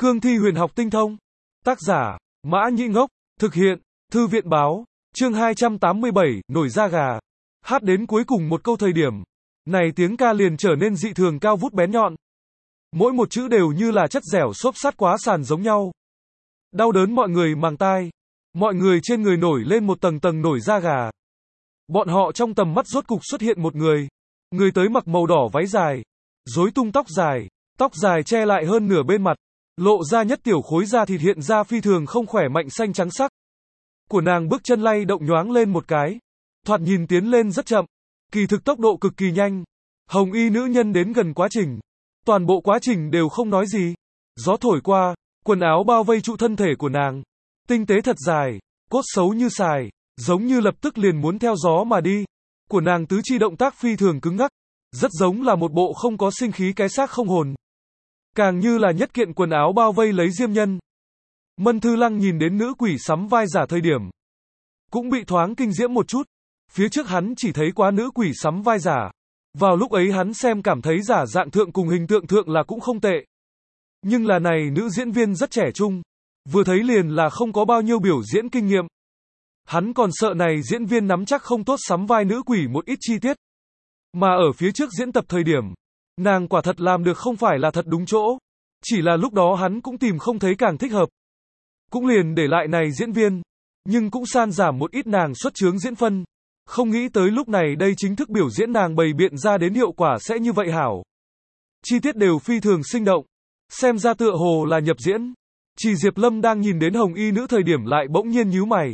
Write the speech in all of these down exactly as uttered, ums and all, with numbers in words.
Cương thi huyền học tinh thông. Tác giả, Mã Nhĩ Ngốc. Thực hiện, Thư viện báo. Chương hai trăm tám mươi bảy, nổi da gà. Hát đến cuối cùng một câu thời điểm. Này tiếng ca liền trở nên dị thường cao vút bén nhọn. Mỗi một chữ đều như là chất dẻo xốp sát quá sàn giống nhau. Đau đớn mọi người màng tai. Mọi người trên người nổi lên một tầng tầng nổi da gà. Bọn họ trong tầm mắt rốt cục xuất hiện một người. Người tới mặc màu đỏ váy dài. Rối tung tóc dài. Tóc dài che lại hơn nửa bên mặt. Lộ ra nhất tiểu khối da thịt hiện ra phi thường không khỏe mạnh xanh trắng sắc. Của nàng bước chân lay động nhoáng lên một cái. Thoạt nhìn tiến lên rất chậm. Kỳ thực tốc độ cực kỳ nhanh. Hồng y nữ nhân đến gần quá trình. Toàn bộ quá trình đều không nói gì. Gió thổi qua, quần áo bao vây trụ thân thể của nàng. Tinh tế thật dài, cốt xấu như sài, giống như lập tức liền muốn theo gió mà đi. Của nàng tứ chi động tác phi thường cứng ngắc. Rất giống là một bộ không có sinh khí cái xác không hồn. Càng như là nhất kiện quần áo bao vây lấy diêm nhân. Mân Thư Lăng nhìn đến nữ quỷ sắm vai giả thời điểm. Cũng bị thoáng kinh diễm một chút. Phía trước hắn chỉ thấy quá nữ quỷ sắm vai giả. Vào lúc ấy hắn xem cảm thấy giả dạng thượng cùng hình tượng thượng là cũng không tệ. Nhưng là này nữ diễn viên rất trẻ trung. Vừa thấy liền là không có bao nhiêu biểu diễn kinh nghiệm. Hắn còn sợ này diễn viên nắm chắc không tốt sắm vai nữ quỷ một ít chi tiết. Mà ở phía trước diễn tập thời điểm. Nàng quả thật làm được không phải là thật đúng chỗ. Chỉ là lúc đó hắn cũng tìm không thấy càng thích hợp. Cũng liền để lại này diễn viên. Nhưng cũng san giảm một ít nàng xuất chướng diễn phân. Không nghĩ tới lúc này đây chính thức biểu diễn nàng bày biện ra đến hiệu quả sẽ như vậy hảo. Chi tiết đều phi thường sinh động. Xem ra tựa hồ là nhập diễn. Chỉ Diệp Lâm đang nhìn đến hồng y nữ thời điểm lại bỗng nhiên nhíu mày.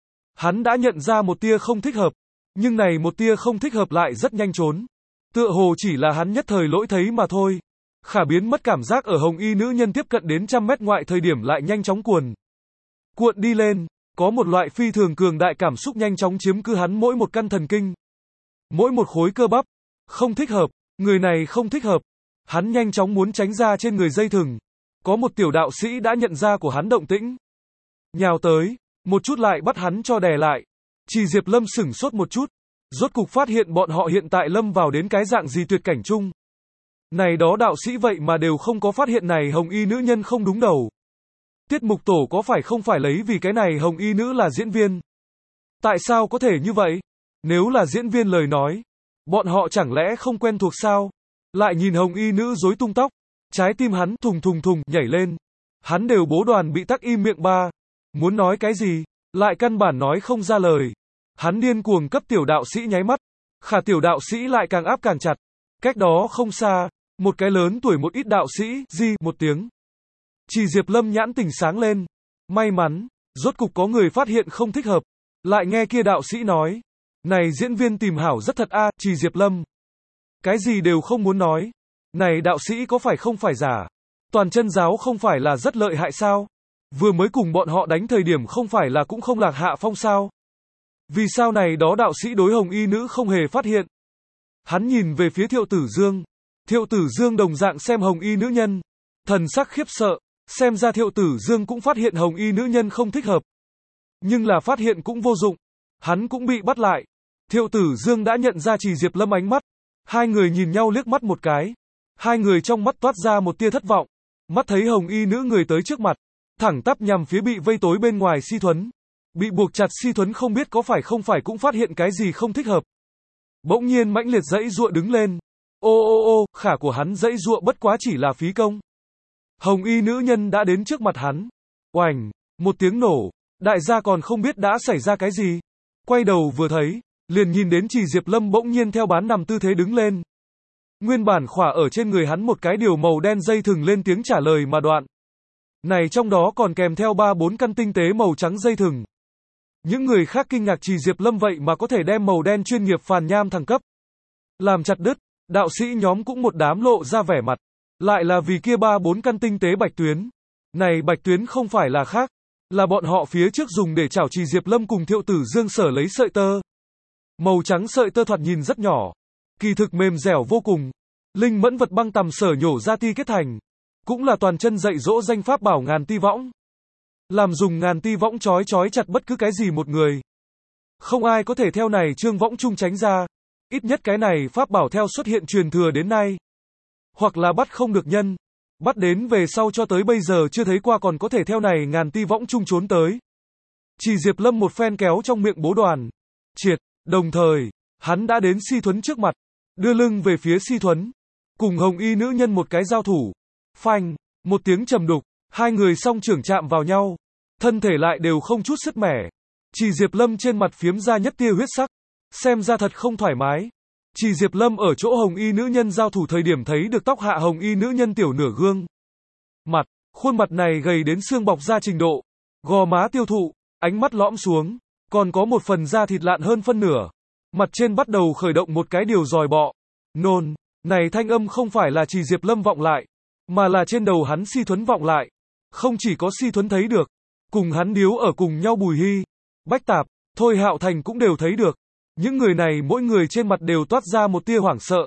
Hắn đã nhận ra một tia không thích hợp. Nhưng này một tia không thích hợp lại rất nhanh trốn. Tựa hồ chỉ là hắn nhất thời lỗi thấy mà thôi. Khả biến mất cảm giác ở hồng y nữ nhân tiếp cận đến trăm mét ngoại thời điểm lại nhanh chóng cuồn. Cuộn đi lên. Có một loại phi thường cường đại cảm xúc nhanh chóng chiếm cứ hắn mỗi một căn thần kinh. Mỗi một khối cơ bắp. Không thích hợp. Người này không thích hợp. Hắn nhanh chóng muốn tránh ra trên người dây thừng. Có một tiểu đạo sĩ đã nhận ra của hắn động tĩnh. Nhào tới. Một chút lại bắt hắn cho đè lại. Chỉ Diệp Lâm sửng sốt một chút. Rốt cục phát hiện bọn họ hiện tại lâm vào đến cái dạng gì tuyệt cảnh chung. Này đó đạo sĩ vậy mà đều không có phát hiện này hồng y nữ nhân không đúng đầu. Tiết mục tổ có phải không phải lấy vì cái này hồng y nữ là diễn viên? Tại sao có thể như vậy? Nếu là diễn viên lời nói, bọn họ chẳng lẽ không quen thuộc sao? Lại nhìn hồng y nữ rối tung tóc, trái tim hắn thùng thùng thùng nhảy lên. Hắn đều bố đoàn bị tắc im miệng ba. Muốn nói cái gì? Lại căn bản nói không ra lời. Hắn điên cuồng cấp tiểu đạo sĩ nháy mắt. Khả tiểu đạo sĩ lại càng áp càng chặt. Cách đó không xa, một cái lớn tuổi một ít đạo sĩ, di, một tiếng. Chỉ Diệp Lâm nhãn tình sáng lên. May mắn, rốt cục có người phát hiện không thích hợp. Lại nghe kia đạo sĩ nói. Này diễn viên tìm hảo rất thật a, à, Chỉ Diệp Lâm. Cái gì đều không muốn nói. Này đạo sĩ có phải không phải giả. Toàn chân giáo không phải là rất lợi hại sao? Vừa mới cùng bọn họ đánh thời điểm không phải là cũng không lạc hạ phong sao? Vì sao này đó đạo sĩ đối hồng y nữ không hề phát hiện? Hắn nhìn về phía Thiệu Tử Dương. Thiệu Tử Dương đồng dạng xem hồng y nữ nhân. Thần sắc khiếp sợ. Xem ra Thiệu Tử Dương cũng phát hiện hồng y nữ nhân không thích hợp. Nhưng là phát hiện cũng vô dụng. Hắn cũng bị bắt lại. Thiệu Tử Dương đã nhận ra Chỉ Diệp Lâm ánh mắt. Hai người nhìn nhau liếc mắt một cái. Hai người trong mắt toát ra một tia thất vọng. Mắt thấy hồng y nữ người tới trước mặt. Thẳng tắp nhằm phía bị vây tối bên ngoài Si Thuấn. Bị buộc chặt Si Thuấn không biết có phải không phải cũng phát hiện cái gì không thích hợp. Bỗng nhiên mãnh liệt dãy giụa đứng lên. Ô ô ô, khả của hắn dãy giụa bất quá chỉ là phí công. Hồng y nữ nhân đã đến trước mặt hắn. Oành, một tiếng nổ. Đại gia còn không biết đã xảy ra cái gì. Quay đầu vừa thấy, liền nhìn đến Chỉ Diệp Lâm bỗng nhiên theo bán nằm tư thế đứng lên. Nguyên bản khỏa ở trên người hắn một cái điều màu đen dây thừng lên tiếng trả lời mà đoạn. Này trong đó còn kèm theo ba bốn căn tinh tế màu trắng dây thừng. Những người khác kinh ngạc Chỉ Diệp Lâm vậy mà có thể đem màu đen chuyên nghiệp phàn nham thăng cấp. Làm chặt đứt, đạo sĩ nhóm cũng một đám lộ ra vẻ mặt. Lại là vì kia ba bốn căn tinh tế bạch tuyến. Này bạch tuyến không phải là khác. Là bọn họ phía trước dùng để chảo Chỉ Diệp Lâm cùng Thiệu Tử Dương sở lấy sợi tơ. Màu trắng sợi tơ thoạt nhìn rất nhỏ. Kỳ thực mềm dẻo vô cùng. Linh mẫn vật băng tầm sở nhổ ra ti kết thành. Cũng là toàn chân dạy dỗ danh pháp bảo ngàn ti võng. Làm dùng ngàn ti võng chói chói chặt bất cứ cái gì một người. Không ai có thể theo này trương võng chung tránh ra. Ít nhất cái này pháp bảo theo xuất hiện truyền thừa đến nay. Hoặc là bắt không được nhân. Bắt đến về sau cho tới bây giờ chưa thấy qua còn có thể theo này ngàn ti võng chung trốn tới. Chỉ Diệp Lâm một phen kéo trong miệng bố đoàn. Triệt, đồng thời, hắn đã đến Si Thuấn trước mặt, đưa lưng về phía Si Thuấn, cùng hồng y nữ nhân một cái giao thủ. Phanh, một tiếng trầm đục, hai người song trưởng chạm vào nhau, thân thể lại đều không chút sứt mẻ. Chỉ Diệp Lâm trên mặt phiếm ra nhất tia huyết sắc, xem ra thật không thoải mái. Chỉ Diệp Lâm ở chỗ hồng y nữ nhân giao thủ thời điểm thấy được tóc hạ hồng y nữ nhân tiểu nửa gương. Mặt, khuôn mặt này gầy đến xương bọc ra trình độ, gò má tiêu thụ, ánh mắt lõm xuống, còn có một phần da thịt lạn hơn phân nửa. Mặt trên bắt đầu khởi động một cái điều dòi bọ. Nôn, này thanh âm không phải là Chỉ Diệp Lâm vọng lại, mà là trên đầu hắn Si Thuấn vọng lại. Không chỉ có Si Thuấn thấy được, cùng hắn điếu ở cùng nhau Bùi Hy, Bách Tạp, Thôi Hạo Thành cũng đều thấy được. Những người này mỗi người trên mặt đều toát ra một tia hoảng sợ.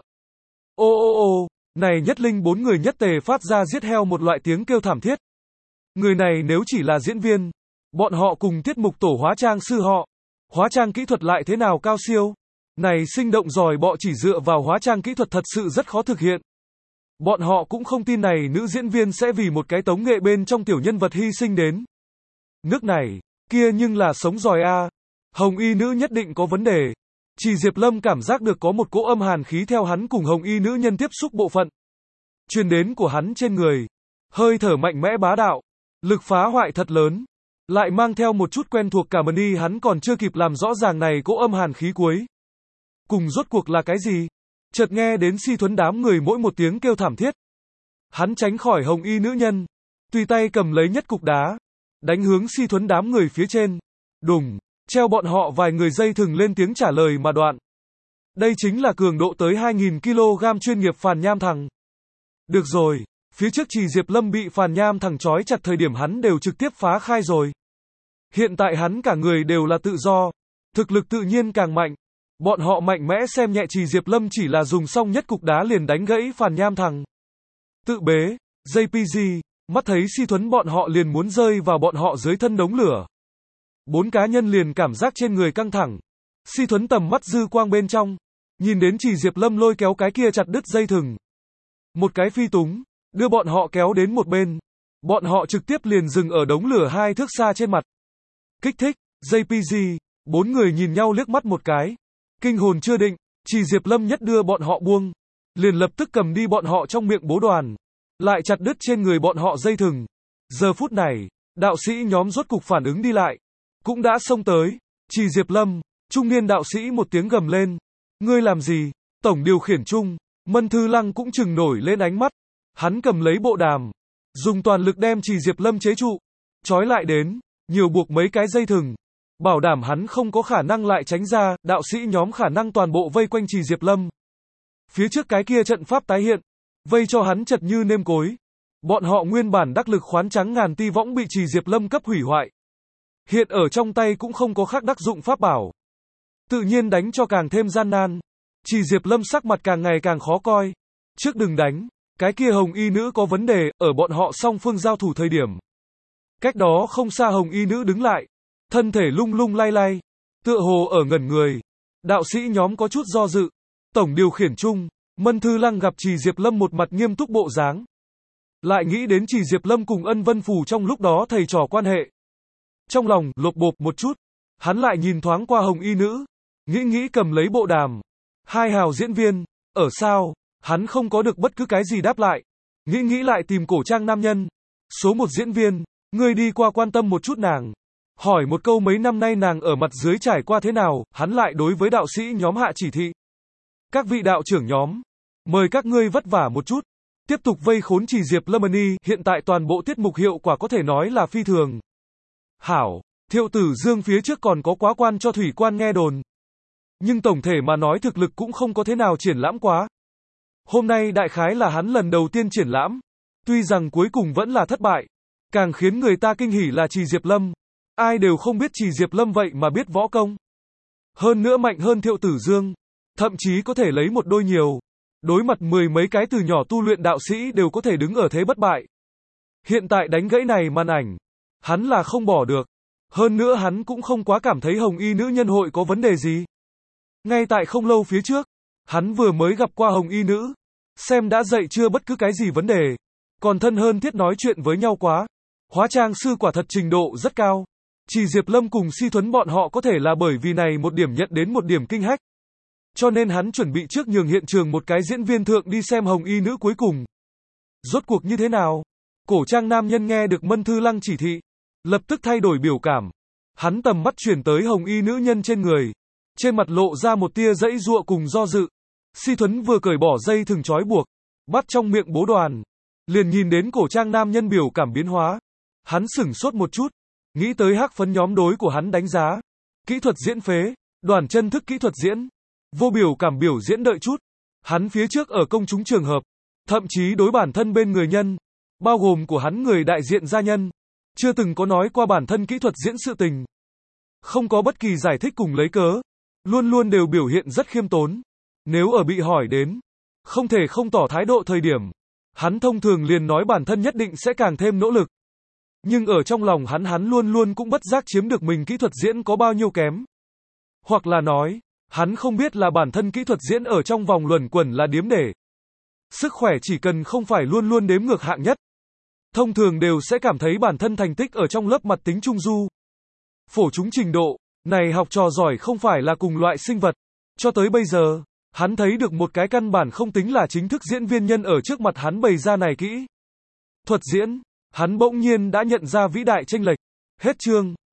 Ô ô ô, này nhất linh bốn người nhất tề phát ra giết heo một loại tiếng kêu thảm thiết. Người này nếu chỉ là diễn viên, bọn họ cùng tiết mục tổ hóa trang sư họ, hóa trang kỹ thuật lại thế nào cao siêu. Này sinh động dòi bọ chỉ dựa vào hóa trang kỹ thuật thật sự rất khó thực hiện. Bọn họ cũng không tin này nữ diễn viên sẽ vì một cái tống nghệ bên trong tiểu nhân vật hy sinh đến. Nước này, kia nhưng là sống dòi a. Hồng y nữ nhất định có vấn đề. Chỉ Diệp Lâm cảm giác được có một cỗ âm hàn khí theo hắn cùng hồng y nữ nhân tiếp xúc bộ phận truyền đến của hắn trên người. Hơi thở mạnh mẽ bá đạo, lực phá hoại thật lớn, lại mang theo một chút quen thuộc cả mần y hắn còn chưa kịp làm rõ ràng này cỗ âm hàn khí cuối cùng rốt cuộc là cái gì. Chợt nghe đến Si Thuấn đám người mỗi một tiếng kêu thảm thiết. Hắn tránh khỏi hồng y nữ nhân, tùy tay cầm lấy nhất cục đá, đánh hướng Si Thuấn đám người phía trên. Đùng, treo bọn họ vài người dây thừng lên tiếng trả lời mà đoạn. Đây chính là cường độ tới hai nghìn ki lô gam chuyên nghiệp phàn nham thằng. Được rồi, phía trước Chỉ Diệp Lâm bị phàn nham thằng trói chặt thời điểm hắn đều trực tiếp phá khai rồi. Hiện tại hắn cả người đều là tự do, thực lực tự nhiên càng mạnh. Bọn họ mạnh mẽ xem nhẹ Chỉ Diệp Lâm chỉ là dùng xong nhất cục đá liền đánh gãy phàn nham thằng. Tự bế, gi pê giê, mắt thấy Si Thuấn bọn họ liền muốn rơi vào bọn họ dưới thân đống lửa. Bốn cá nhân liền cảm giác trên người căng thẳng. Si Thuấn tầm mắt dư quang bên trong, nhìn đến Chỉ Diệp Lâm lôi kéo cái kia chặt đứt dây thừng. Một cái phi túng, đưa bọn họ kéo đến một bên. Bọn họ trực tiếp liền dừng ở đống lửa hai thước xa trên mặt. Kích thích, gi pê giê, bốn người nhìn nhau liếc mắt một cái. Kinh hồn chưa định, Chỉ Diệp Lâm nhất đưa bọn họ buông, liền lập tức cầm đi bọn họ trong miệng bố đoàn, lại chặt đứt trên người bọn họ dây thừng. Giờ phút này, đạo sĩ nhóm rốt cục phản ứng đi lại, cũng đã xông tới. Chỉ Diệp Lâm, trung niên đạo sĩ một tiếng gầm lên. Ngươi làm gì? Tổng điều khiển chung, Mân Thư Lăng cũng chừng nổi lên ánh mắt. Hắn cầm lấy bộ đàm, dùng toàn lực đem Chỉ Diệp Lâm chế trụ, trói lại đến, nhiều buộc mấy cái dây thừng, bảo đảm hắn không có khả năng lại tránh ra. Đạo sĩ nhóm khả năng toàn bộ vây quanh Chỉ Diệp Lâm. Phía trước cái kia trận pháp tái hiện, vây cho hắn chật như nêm cối. Bọn họ nguyên bản đắc lực khoán trắng ngàn ti võng bị Chỉ Diệp Lâm cấp hủy hoại. Hiện ở trong tay cũng không có khác đắc dụng pháp bảo. Tự nhiên đánh cho càng thêm gian nan. Chỉ Diệp Lâm sắc mặt càng ngày càng khó coi. Trước đừng đánh, cái kia hồng y nữ có vấn đề, ở bọn họ song phương giao thủ thời điểm. Cách đó không xa hồng y nữ đứng lại, thân thể lung lung lay lay, tựa hồ ở ngẩn người. Đạo sĩ nhóm có chút do dự. Tổng điều khiển chung, Mân Thư Lăng gặp Chỉ Diệp Lâm một mặt nghiêm túc bộ dáng. Lại nghĩ đến Chỉ Diệp Lâm cùng Ân Vân Phủ trong lúc đó thầy trò quan hệ. Trong lòng, lột bộp một chút, hắn lại nhìn thoáng qua hồng y nữ, nghĩ nghĩ cầm lấy bộ đàm. Hai hào diễn viên, ở sao, hắn không có được bất cứ cái gì đáp lại. Nghĩ nghĩ lại tìm cổ trang nam nhân. Số một diễn viên, ngươi đi qua quan tâm một chút nàng. Hỏi một câu mấy năm nay nàng ở mặt dưới trải qua thế nào, hắn lại đối với đạo sĩ nhóm hạ chỉ thị. Các vị đạo trưởng nhóm, mời các ngươi vất vả một chút, tiếp tục vây khốn Chỉ Diệp Lâm y, hiện tại toàn bộ tiết mục hiệu quả có thể nói là phi thường. Hảo, Thiệu Tử Dương phía trước còn có quá quan cho thủy quan nghe đồn. Nhưng tổng thể mà nói thực lực cũng không có thế nào triển lãm quá. Hôm nay đại khái là hắn lần đầu tiên triển lãm. Tuy rằng cuối cùng vẫn là thất bại. Càng khiến người ta kinh hỉ là Chỉ Diệp Lâm. Ai đều không biết Chỉ Diệp Lâm vậy mà biết võ công. Hơn nữa mạnh hơn Thiệu Tử Dương. Thậm chí có thể lấy một đôi nhiều. Đối mặt mười mấy cái từ nhỏ tu luyện đạo sĩ đều có thể đứng ở thế bất bại. Hiện tại đánh gãy này màn ảnh. Hắn là không bỏ được. Hơn nữa hắn cũng không quá cảm thấy hồng y nữ nhân hội có vấn đề gì. Ngay tại không lâu phía trước, hắn vừa mới gặp qua hồng y nữ. Xem đã dậy chưa bất cứ cái gì vấn đề. còn thân hơn thiết nói chuyện với nhau quá. Hóa trang sư quả thật trình độ rất cao. Chỉ Diệp Lâm cùng Si Thuấn bọn họ có thể là bởi vì này một điểm nhận đến một điểm kinh hách. Cho nên hắn chuẩn bị trước nhường hiện trường một cái diễn viên thượng đi xem hồng y nữ cuối cùng. Rốt cuộc như thế nào? Cổ trang nam nhân nghe được Mân Thư Lăng chỉ thị, lập tức thay đổi biểu cảm. Hắn tầm mắt chuyển tới hồng y nữ nhân trên người. Trên mặt lộ ra một tia dãy dụa cùng do dự. Si Thuấn vừa cởi bỏ dây thừng trói buộc, bắt trong miệng bố đoàn. Liền nhìn đến cổ trang nam nhân biểu cảm biến hóa. Hắn sửng sốt một chút. Nghĩ tới hắc phấn nhóm đối của hắn đánh giá. Kỹ thuật diễn phế, Đoàn Chân thức kỹ thuật diễn. Vô biểu cảm biểu diễn đợi chút. Hắn phía trước ở công chúng trường hợp. Thậm chí đối bản thân bên người nhân. Bao gồm của hắn người đại diện gia nhân. Chưa từng có nói qua bản thân kỹ thuật diễn sự tình. Không có bất kỳ giải thích cùng lấy cớ. Luôn luôn đều biểu hiện rất khiêm tốn. Nếu ở bị hỏi đến, không thể không tỏ thái độ thời điểm. Hắn thông thường liền nói bản thân nhất định sẽ càng thêm nỗ lực. Nhưng ở trong lòng hắn hắn luôn luôn cũng bất giác chiếm được mình kỹ thuật diễn có bao nhiêu kém. Hoặc là nói, hắn không biết là bản thân kỹ thuật diễn ở trong vòng luẩn quẩn là điếm để. Sức khỏe chỉ cần không phải luôn luôn đếm ngược hạng nhất. Thông thường đều sẽ cảm thấy bản thân thành tích ở trong lớp mặt tính trung du. Phổ chúng trình độ, này học trò giỏi không phải là cùng loại sinh vật. Cho tới bây giờ, hắn thấy được một cái căn bản không tính là chính thức diễn viên nhân ở trước mặt hắn bày ra này kỹ thuật diễn. Hắn bỗng nhiên đã nhận ra vĩ đại chênh lệch. Hết chương.